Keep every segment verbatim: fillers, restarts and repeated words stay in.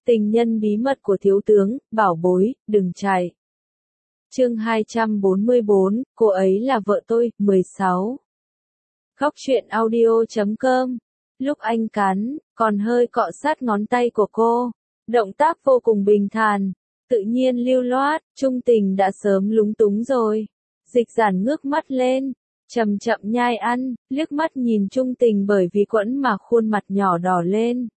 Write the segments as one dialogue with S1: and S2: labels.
S1: Tình nhân bí mật của thiếu tướng, bảo bối, đừng chạy. Chương hai trăm bốn mươi bốn, cô ấy là vợ tôi, mười sáu. Góc truyện audio chấm com. Lúc anh cắn, còn hơi cọ sát ngón tay của cô. Động tác vô cùng bình thản, tự nhiên lưu loát, Trung Tình đã sớm lúng túng rồi. Dịch Giản ngước mắt lên, chậm chậm nhai ăn, liếc mắt nhìn Trung Tình bởi vì quẫn mà khuôn mặt nhỏ đỏ lên.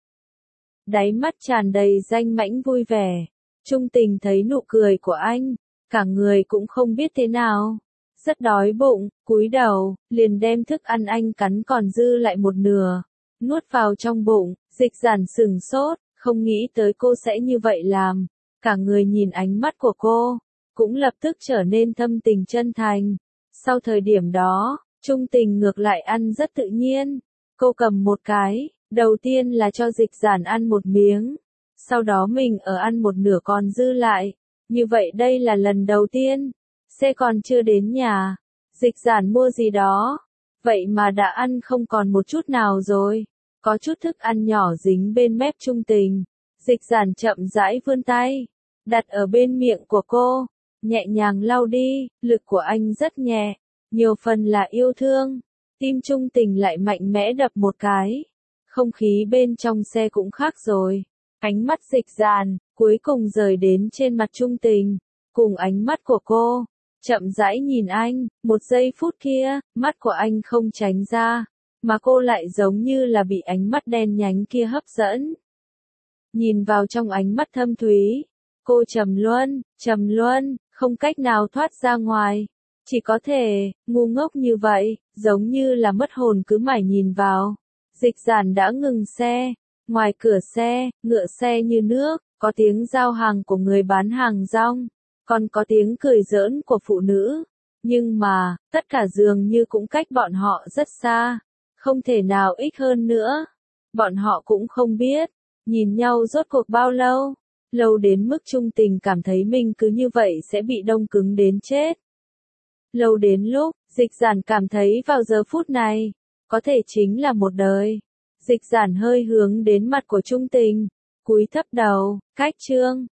S1: Đáy mắt tràn đầy danh mãnh vui vẻ. Trung Tình thấy nụ cười của anh, cả người cũng không biết thế nào. Rất đói bụng, cúi đầu, liền đem thức ăn anh cắn còn dư lại một nửa, nuốt vào trong bụng. Dịch Giản sừng sốt, không nghĩ tới cô sẽ như vậy làm. Cả người nhìn ánh mắt của cô, cũng lập tức trở nên thâm tình chân thành. Sau thời điểm đó, Trung Tình ngược lại ăn rất tự nhiên. Cô cầm một cái, đầu tiên là cho Dịch Giản ăn một miếng, sau đó mình ở ăn một nửa còn dư lại. Như vậy đây là lần đầu tiên. Xe còn chưa đến nhà, Dịch Giản mua gì đó, vậy mà đã ăn không còn một chút nào rồi. Có chút thức ăn nhỏ dính bên mép Trung Tình. Dịch Giản chậm rãi vươn tay, đặt ở bên miệng của cô, nhẹ nhàng lau đi. Lực của anh rất nhẹ, nhiều phần là yêu thương. Tim Trung Tình lại mạnh mẽ đập một cái. Không khí bên trong xe cũng khác rồi. Ánh mắt Dịch Giản cuối cùng rời đến trên mặt Trung Tình, cùng ánh mắt của cô, chậm rãi nhìn anh. Một giây phút kia, mắt của anh không tránh ra, mà cô lại giống như là bị ánh mắt đen nhánh kia hấp dẫn. Nhìn vào trong ánh mắt thâm thúy, cô trầm luân, trầm luân, không cách nào thoát ra ngoài. Chỉ có thể, ngu ngốc như vậy, giống như là mất hồn cứ mải nhìn vào. Dịch Giản đã ngừng xe. Ngoài cửa xe, ngựa xe như nước, có tiếng giao hàng của người bán hàng rong, còn có tiếng cười giỡn của phụ nữ. Nhưng mà, tất cả dường như cũng cách bọn họ rất xa, không thể nào ít hơn nữa. Bọn họ cũng không biết, nhìn nhau rốt cuộc bao lâu, lâu đến mức Trung Tình cảm thấy mình cứ như vậy sẽ bị đông cứng đến chết. Lâu đến lúc, Dịch Giản cảm thấy vào giờ phút này, có thể chính là một đời. Dịch Giản hơi hướng đến mặt của Trung Tình, cúi thấp đầu, cách chương.